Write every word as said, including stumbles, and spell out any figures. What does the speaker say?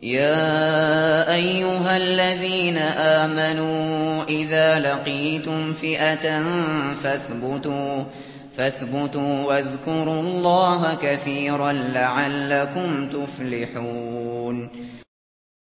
يَا أَيُّهَا الَّذِينَ آمَنُوا إِذَا لَقِيتُمْ فِئَةً فَاثْبُتُوا وَاذْكُرُوا اللَّهَ كَثِيرًا لَّعَلَّكُمْ تُفْلِحُونَ